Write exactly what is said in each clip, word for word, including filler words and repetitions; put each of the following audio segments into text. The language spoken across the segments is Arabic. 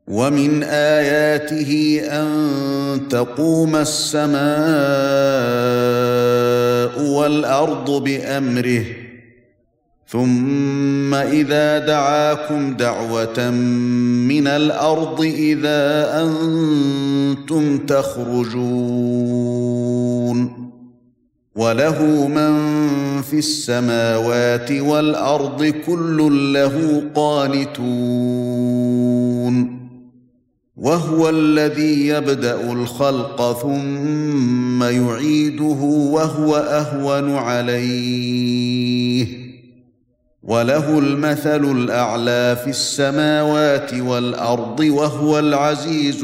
ومن آياته أن تقوم السماء والأرض بأمره ثم إذا دعاكم دعوة من الأرض إذا أنتم تخرجون وله من في السماوات والأرض كل له قانتون وهو الذي يبدأ الخلق ثم يعيده وهو أهون عليه وله المثل الأعلى في السماوات والأرض وهو العزيز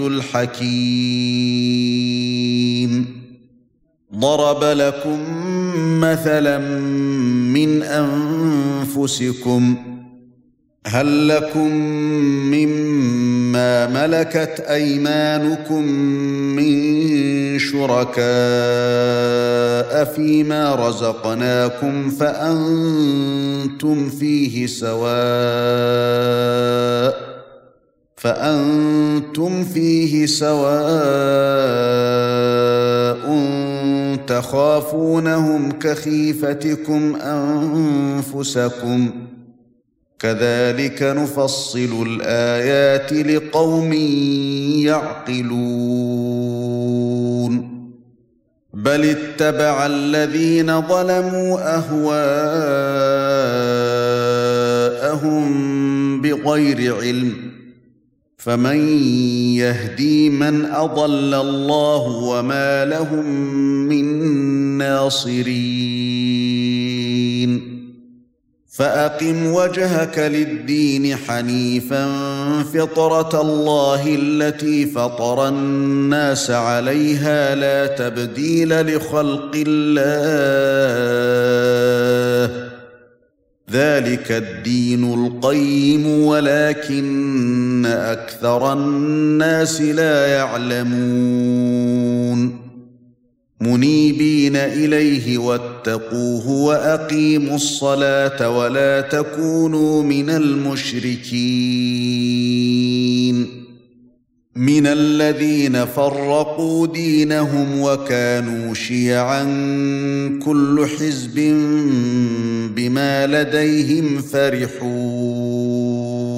الحكيم ضرب لكم مثلا من أنفسكم هل لكم مما ملكت أيمانكم من شركاء فيما رزقناكم فأنتم فيه سواء فأنتم فيه سواء تخافونهم كخيفتكم أنفسكم كذلك نفصل الآيات لقوم يعقلون بل اتبع الذين ظلموا أهواءهم بغير علم فمن يهدي من أضل الله وما لهم من ناصرين فأقم وجهك للدين حنيفا فطرة الله التي فطر الناس عليها لا تبديل لخلق الله ذلك الدين القيم ولكن أكثر الناس لا يعلمون منيبين إليه واتقوه وأقيموا الصلاة ولا تكونوا من المشركين من الذين فرقوا دينهم وكانوا شيعا كل حزب بما لديهم فرحون